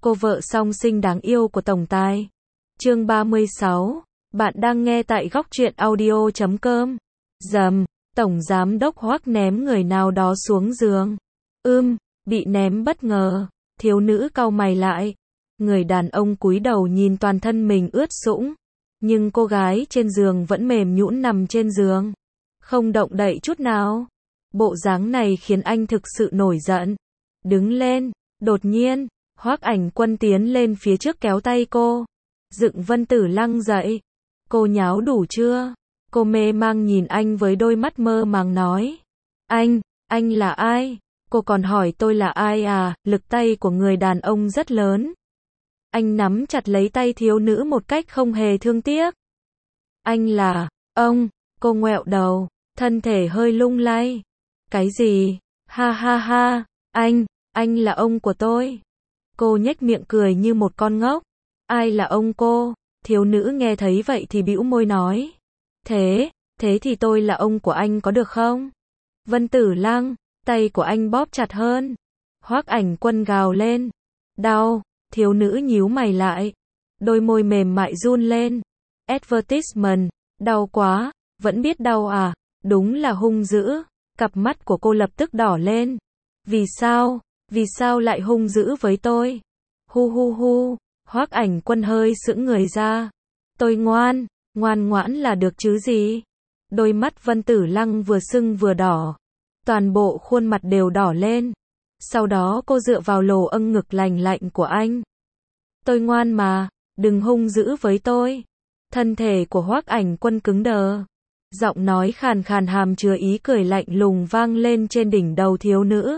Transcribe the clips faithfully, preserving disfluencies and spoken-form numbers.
cô vợ song sinh đáng yêu của tổng tài. Chương ba mươi sáu. Bạn đang nghe tại góc truyện audio chấm com. Dầm, tổng giám đốc Hoắc ném người nào đó xuống giường. Ưm, bị ném bất ngờ. Thiếu nữ cau mày lại. Người đàn ông cúi đầu nhìn toàn thân mình ướt sũng, nhưng cô gái trên giường vẫn mềm nhũn nằm trên giường, không động đậy chút nào. Bộ dáng này khiến anh thực sự nổi giận. Đứng lên, đột nhiên, Hoắc Ảnh Quân tiến lên phía trước kéo tay cô, dựng Vân Tử Lăng dậy. Cô nháo đủ chưa? Cô mê mang nhìn anh với đôi mắt mơ màng nói. Anh, anh là ai? Cô còn hỏi tôi là ai à? Lực tay của người đàn ông rất lớn. Anh nắm chặt lấy tay thiếu nữ một cách không hề thương tiếc. Anh là, ông, cô ngoẹo đầu, thân thể hơi lung lay. Cái gì? Ha ha ha, anh, anh là ông của tôi. Cô nhếch miệng cười như một con ngốc. Ai là ông cô? Thiếu nữ nghe thấy vậy thì bĩu môi nói. Thế, thế thì tôi là ông của anh có được không? Vân Tử Lăng, tay của anh bóp chặt hơn. Hoắc Ảnh Quân gào lên. Đau, thiếu nữ nhíu mày lại. Đôi môi mềm mại run lên. Advertisement, đau quá, vẫn biết đau à? Đúng là hung dữ. Cặp mắt của cô lập tức đỏ lên. Vì sao? Vì sao lại hung dữ với tôi? Hu hu hu, Hoắc Ảnh Quân hơi sững người ra. Tôi ngoan, ngoan ngoãn là được chứ gì? Đôi mắt Vân Tử Lăng vừa sưng vừa đỏ. Toàn bộ khuôn mặt đều đỏ lên. Sau đó cô dựa vào lồ âng ngực lành lạnh của anh. Tôi ngoan mà, đừng hung dữ với tôi. Thân thể của Hoắc Ảnh Quân cứng đờ. Giọng nói khàn khàn hàm chứa ý cười lạnh lùng vang lên trên đỉnh đầu thiếu nữ.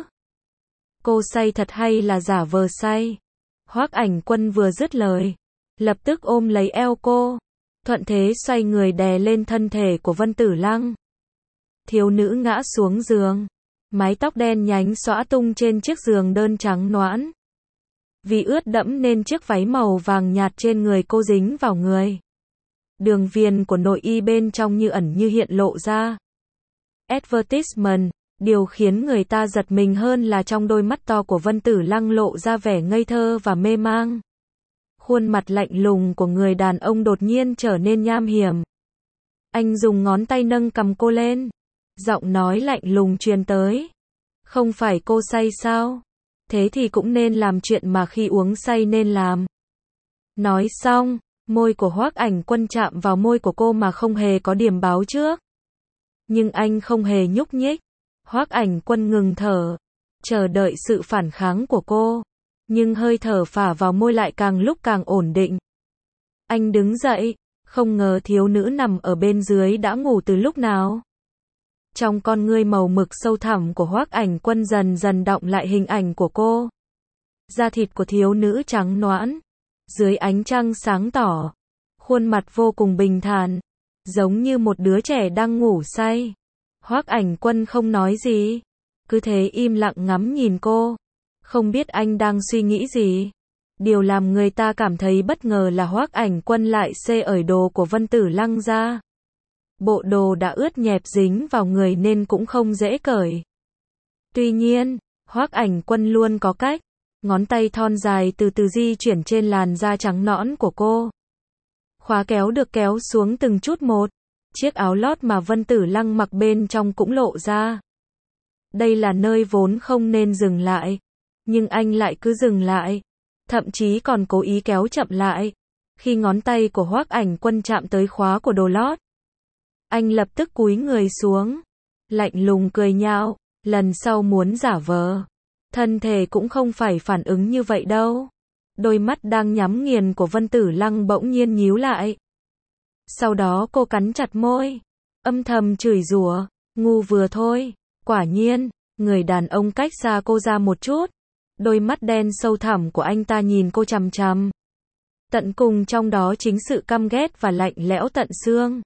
Cô say thật hay là giả vờ say? Hoắc Ảnh Quân vừa dứt lời, lập tức ôm lấy eo cô, thuận thế xoay người đè lên thân thể của Vân Tử Lăng. Thiếu nữ ngã xuống giường, mái tóc đen nhánh xõa tung trên chiếc giường đơn trắng nõn. Vì ướt đẫm nên chiếc váy màu vàng nhạt trên người cô dính vào người. Đường viền của nội y bên trong như ẩn như hiện lộ ra. Advertisement, điều khiến người ta giật mình hơn là trong đôi mắt to của Vân Tử Lăng lộ ra vẻ ngây thơ và mê mang. Khuôn mặt lạnh lùng của người đàn ông đột nhiên trở nên nham hiểm. Anh dùng ngón tay nâng cầm cô lên. Giọng nói lạnh lùng truyền tới. Không phải cô say sao? Thế thì cũng nên làm chuyện mà khi uống say nên làm. Nói xong, môi của Hoắc Ảnh Quân chạm vào môi của cô mà không hề có điểm báo trước. Nhưng anh không hề nhúc nhích. Hoắc Ảnh Quân ngừng thở, chờ đợi sự phản kháng của cô. Nhưng hơi thở phả vào môi lại càng lúc càng ổn định. Anh đứng dậy, không ngờ thiếu nữ nằm ở bên dưới đã ngủ từ lúc nào. Trong con ngươi màu mực sâu thẳm của Hoắc Ảnh Quân dần dần đọng lại hình ảnh của cô. Da thịt của thiếu nữ trắng nõn, dưới ánh trăng sáng tỏ, khuôn mặt vô cùng bình thản, giống như một đứa trẻ đang ngủ say. Hoắc Ảnh Quân không nói gì, cứ thế im lặng ngắm nhìn cô, không biết anh đang suy nghĩ gì. Điều làm người ta cảm thấy bất ngờ là Hoắc Ảnh Quân lại xê ởi đồ của Vân Tử Lăng ra. Bộ đồ đã ướt nhẹp dính vào người nên cũng không dễ cởi. Tuy nhiên, Hoắc Ảnh Quân luôn có cách, ngón tay thon dài từ từ di chuyển trên làn da trắng nõn của cô. Khóa kéo được kéo xuống từng chút một, chiếc áo lót mà Vân Tử Lăng mặc bên trong cũng lộ ra. Đây là nơi vốn không nên dừng lại, nhưng anh lại cứ dừng lại, thậm chí còn cố ý kéo chậm lại. Khi ngón tay của Hoắc Ảnh Quân chạm tới khóa của đồ lót, anh lập tức cúi người xuống, lạnh lùng cười nhạo, lần sau muốn giả vờ, thân thể cũng không phải phản ứng như vậy đâu. Đôi mắt đang nhắm nghiền của Vân Tử Lăng bỗng nhiên nhíu lại. Sau đó cô cắn chặt môi, âm thầm chửi rủa, ngu vừa thôi. Quả nhiên, người đàn ông cách xa cô ra một chút, đôi mắt đen sâu thẳm của anh ta nhìn cô chằm chằm. Tận cùng trong đó chính sự căm ghét và lạnh lẽo tận xương.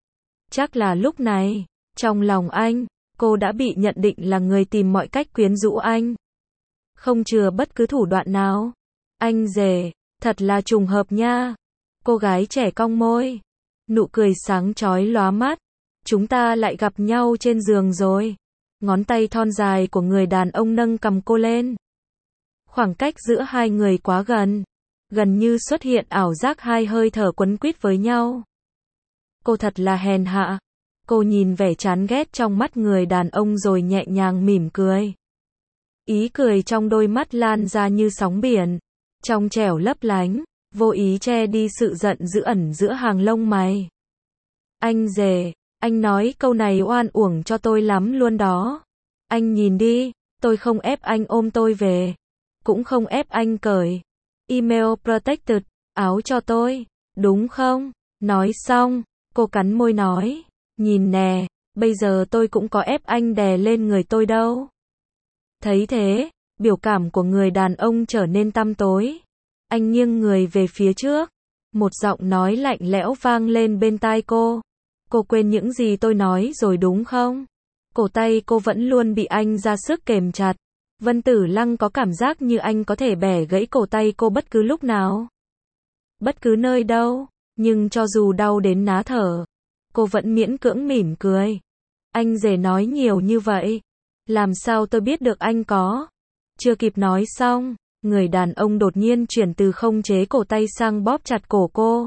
Chắc là lúc này, trong lòng anh, cô đã bị nhận định là người tìm mọi cách quyến rũ anh. Không chừa bất cứ thủ đoạn nào. Anh rể, thật là trùng hợp nha. Cô gái trẻ cong môi, nụ cười sáng chói lóa mắt. Chúng ta lại gặp nhau trên giường rồi. Ngón tay thon dài của người đàn ông nâng cầm cô lên. Khoảng cách giữa hai người quá gần. Gần như xuất hiện ảo giác hai hơi thở quấn quýt với nhau. Cô thật là hèn hạ. Cô nhìn vẻ chán ghét trong mắt người đàn ông rồi nhẹ nhàng mỉm cười. Ý cười trong đôi mắt lan ra như sóng biển. Trong trẻo lấp lánh, vô ý che đi sự giận dữ ẩn giữa hàng lông mày. Anh rể, anh nói câu này oan uổng cho tôi lắm luôn đó. Anh nhìn đi, tôi không ép anh ôm tôi về. Cũng không ép anh cởi email protected, áo cho tôi, đúng không? Nói xong, cô cắn môi nói, nhìn nè, bây giờ tôi cũng có ép anh đè lên người tôi đâu. Thấy thế, biểu cảm của người đàn ông trở nên tăm tối. Anh nghiêng người về phía trước. Một giọng nói lạnh lẽo vang lên bên tai cô. Cô quên những gì tôi nói rồi đúng không? Cổ tay cô vẫn luôn bị anh ra sức kềm chặt. Vân Tử Lăng có cảm giác như anh có thể bẻ gãy cổ tay cô bất cứ lúc nào. Bất cứ nơi đâu. Nhưng cho dù đau đến ná thở, cô vẫn miễn cưỡng mỉm cười. Anh rể nói nhiều như vậy. Làm sao tôi biết được anh có? Chưa kịp nói xong, người đàn ông đột nhiên chuyển từ không chế cổ tay sang bóp chặt cổ cô.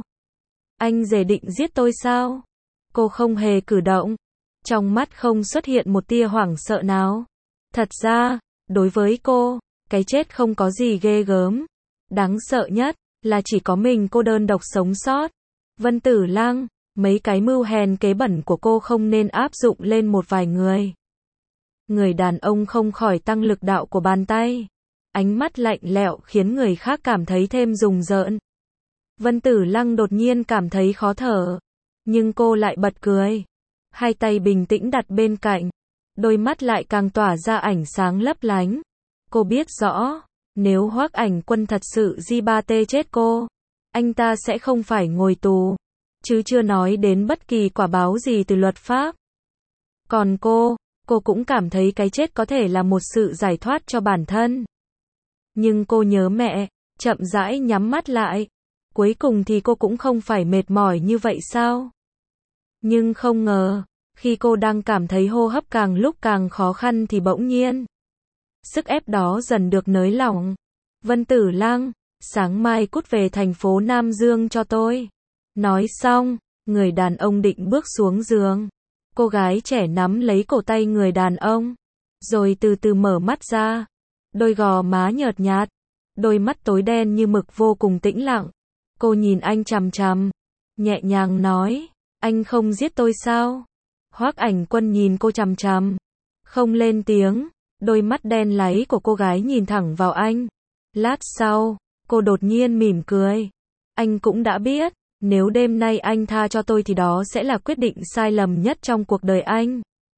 Anh rể định giết tôi sao? Cô không hề cử động. Trong mắt không xuất hiện một tia hoảng sợ nào. Thật ra, đối với cô, cái chết không có gì ghê gớm. Đáng sợ nhất là chỉ có mình cô đơn độc sống sót. Vân Tử Lăng, mấy cái mưu hèn kế bẩn của cô không nên áp dụng lên một vài người. Người đàn ông không khỏi tăng lực đạo của bàn tay. Ánh mắt lạnh lẽo khiến người khác cảm thấy thêm rùng rợn. Vân Tử Lăng đột nhiên cảm thấy khó thở. Nhưng cô lại bật cười. Hai tay bình tĩnh đặt bên cạnh. Đôi mắt lại càng tỏa ra ánh sáng lấp lánh. Cô biết rõ, nếu Hoắc Ảnh Quân thật sự gi ba tê chết cô, anh ta sẽ không phải ngồi tù. Chứ chưa nói đến bất kỳ quả báo gì từ luật pháp. Còn cô, cô cũng cảm thấy cái chết có thể là một sự giải thoát cho bản thân. Nhưng cô nhớ mẹ, chậm rãi nhắm mắt lại. Cuối cùng thì cô cũng không phải mệt mỏi như vậy sao? Nhưng không ngờ, khi cô đang cảm thấy hô hấp càng lúc càng khó khăn thì bỗng nhiên, sức ép đó dần được nới lỏng. Vân Tử Lăng, sáng mai cút về thành phố Nam Dương cho tôi. Nói xong, người đàn ông định bước xuống giường. Cô gái trẻ nắm lấy cổ tay người đàn ông, rồi từ từ mở mắt ra. Đôi gò má nhợt nhạt, đôi mắt tối đen như mực vô cùng tĩnh lặng. Cô nhìn anh chằm chằm, nhẹ nhàng nói, anh không giết tôi sao? Hoắc Ảnh Quân nhìn cô chằm chằm, không lên tiếng, đôi mắt đen láy của cô gái nhìn thẳng vào anh. Lát sau, cô đột nhiên mỉm cười. Anh cũng đã biết, nếu đêm nay anh tha cho tôi thì đó sẽ là quyết định sai lầm nhất trong cuộc đời anh.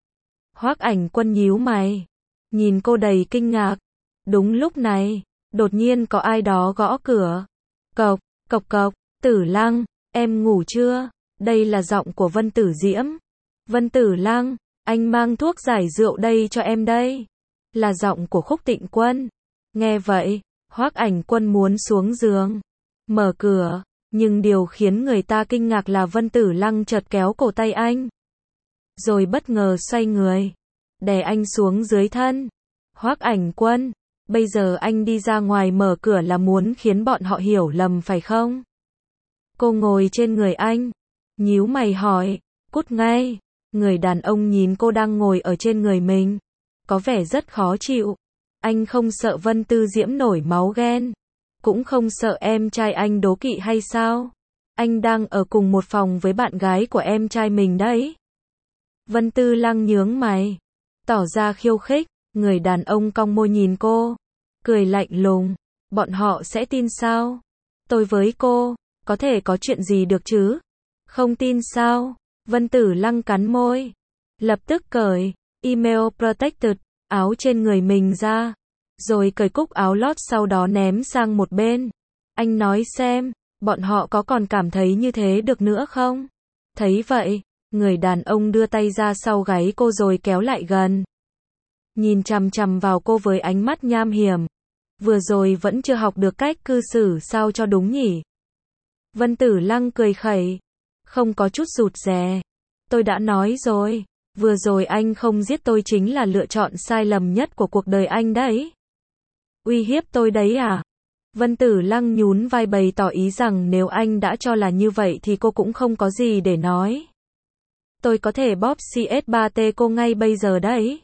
Hoắc Ảnh Quân nhíu mày, nhìn cô đầy kinh ngạc. Đúng lúc này, đột nhiên có ai đó gõ cửa. Cộc, cộc cộc, Tử Lăng, em ngủ chưa? Đây là giọng của Vân Tử Diễm. Vân Tử Lăng, anh mang thuốc giải rượu đây cho em đây. Là giọng của Khúc Tịnh Quân. Nghe vậy, Hoắc Ảnh Quân muốn xuống giường, mở cửa, nhưng điều khiến người ta kinh ngạc là Vân Tử Lăng chợt kéo cổ tay anh, rồi bất ngờ xoay người, đè anh xuống dưới thân. Hoắc Ảnh Quân, bây giờ anh đi ra ngoài mở cửa là muốn khiến bọn họ hiểu lầm phải không? Cô ngồi trên người anh, nhíu mày hỏi, cút ngay. Người đàn ông nhìn cô đang ngồi ở trên người mình, có vẻ rất khó chịu. Anh không sợ Vân Tư Diễm nổi máu ghen, cũng không sợ em trai anh đố kỵ hay sao? Anh đang ở cùng một phòng với bạn gái của em trai mình đấy. Vân Tư Lăng nhướng mày, tỏ ra khiêu khích. Người đàn ông cong môi nhìn cô, cười lạnh lùng. Bọn họ sẽ tin sao? Tôi với cô, có thể có chuyện gì được chứ? Không tin sao? Vân Tử Lăng cắn môi, lập tức cởi email protected, áo trên người mình ra, rồi cởi cúc áo lót sau đó ném sang một bên. Anh nói xem, bọn họ có còn cảm thấy như thế được nữa không? Thấy vậy, người đàn ông đưa tay ra sau gáy cô rồi kéo lại gần, nhìn chằm chằm vào cô với ánh mắt nham hiểm. Vừa rồi vẫn chưa học được cách cư xử sao cho đúng nhỉ? Vân Tử Lăng cười khẩy, không có chút rụt rè. Tôi đã nói rồi, vừa rồi anh không giết tôi chính là lựa chọn sai lầm nhất của cuộc đời anh đấy. Uy hiếp tôi đấy à? Vân Tử Lăng nhún vai bày tỏ ý rằng nếu anh đã cho là như vậy thì cô cũng không có gì để nói. Tôi có thể bóp xê ét ba T cô ngay bây giờ đấy.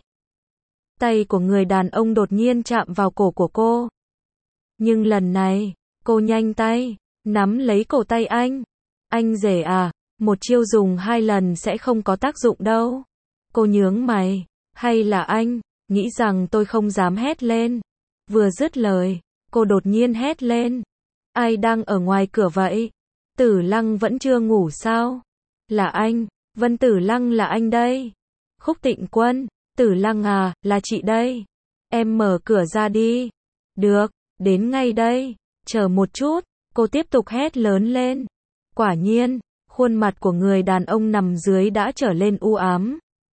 Tay của người đàn ông đột nhiên chạm vào cổ của cô. Nhưng lần này, cô nhanh tay, nắm lấy cổ tay anh. Anh rể à, một chiêu dùng hai lần sẽ không có tác dụng đâu. Cô nhướng mày, hay là anh, nghĩ rằng tôi không dám hét lên. Vừa dứt lời, cô đột nhiên hét lên. Ai đang ở ngoài cửa vậy? Tử Lăng vẫn chưa ngủ sao? Là anh, Vân Tử Lăng là anh đây. Khúc Tịnh Quân, Tử Lăng à, là chị đây. Em mở cửa ra đi. Được, đến ngay đây. Chờ một chút, cô tiếp tục hét lớn lên. Quả nhiên, khuôn mặt của người đàn ông nằm dưới đã trở lên u ám.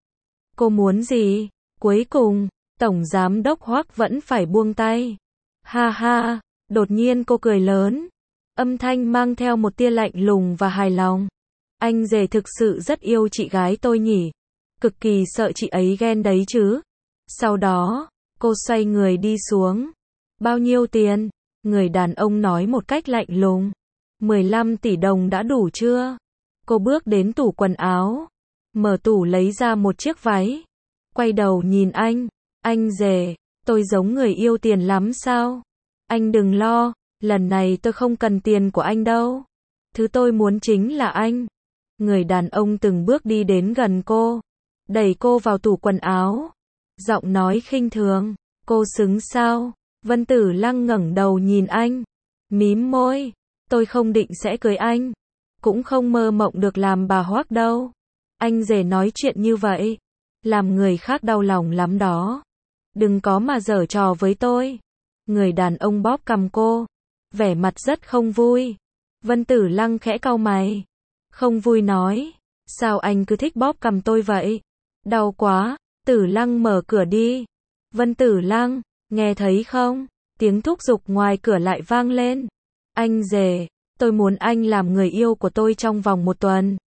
Cô muốn gì? Cuối cùng, Tổng Giám Đốc Hoắc vẫn phải buông tay. Ha ha, đột nhiên cô cười lớn. Âm thanh mang theo một tia lạnh lùng và hài lòng. Anh rể thực sự rất yêu chị gái tôi nhỉ. Cực kỳ sợ chị ấy ghen đấy chứ. Sau đó, cô xoay người đi xuống. Bao nhiêu tiền? Người đàn ông nói một cách lạnh lùng. mười lăm tỷ đồng đã đủ chưa? Cô bước đến tủ quần áo. Mở tủ lấy ra một chiếc váy. Quay đầu nhìn anh. Anh rể, tôi giống người yêu tiền lắm sao? Anh đừng lo, lần này tôi không cần tiền của anh đâu. Thứ tôi muốn chính là anh. Người đàn ông từng bước đi đến gần cô. Đẩy cô vào tủ quần áo. Giọng nói khinh thường. Cô xứng sao? Vân Tử Lăng ngẩng đầu nhìn anh. Mím môi. Tôi không định sẽ cưới anh. Cũng không mơ mộng được làm bà Hoắc đâu. Anh rể nói chuyện như vậy. Làm người khác đau lòng lắm đó. Đừng có mà giở trò với tôi. Người đàn ông bóp cằm cô. Vẻ mặt rất không vui. Vân Tử Lăng khẽ cau mày. Không vui nói. Sao anh cứ thích bóp cằm tôi vậy? Đau quá. Tử Lăng mở cửa đi. Vân Tử Lăng, nghe thấy không? Tiếng thúc giục ngoài cửa lại vang lên. Anh rể, tôi muốn anh làm người yêu của tôi trong vòng một tuần.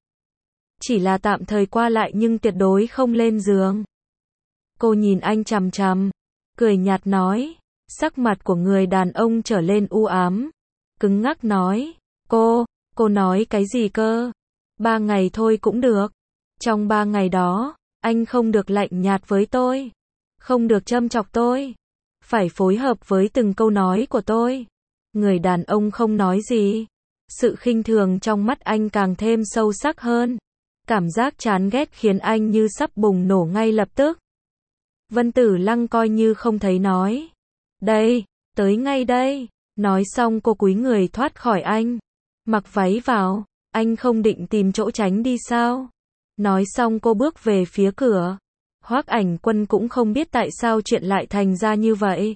Chỉ là tạm thời qua lại nhưng tuyệt đối không lên giường. Cô nhìn anh chằm chằm, cười nhạt nói. Sắc mặt của người đàn ông trở lên u ám. Cứng ngắc nói. Cô, cô nói cái gì cơ? Ba ngày thôi cũng được. Trong ba ngày đó, anh không được lạnh nhạt với tôi. Không được châm chọc tôi. Phải phối hợp với từng câu nói của tôi. Người đàn ông không nói gì. Sự khinh thường trong mắt anh càng thêm sâu sắc hơn. Cảm giác chán ghét khiến anh như sắp bùng nổ ngay lập tức. Vân Tử Lăng coi như không thấy nói. Đây, tới ngay đây. Nói xong cô cúi người thoát khỏi anh. Mặc váy vào, anh không định tìm chỗ tránh đi sao? Nói xong cô bước về phía cửa. Hoắc Ảnh Quân cũng không biết tại sao chuyện lại thành ra như vậy.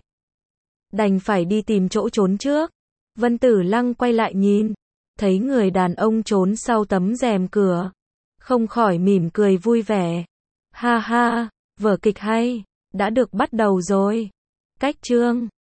Đành phải đi tìm chỗ trốn trước. Vân Tử Lăng quay lại nhìn. Thấy người đàn ông trốn sau tấm rèm cửa. Không khỏi mỉm cười vui vẻ. Ha ha, vở kịch hay, đã được bắt đầu rồi. Cách chương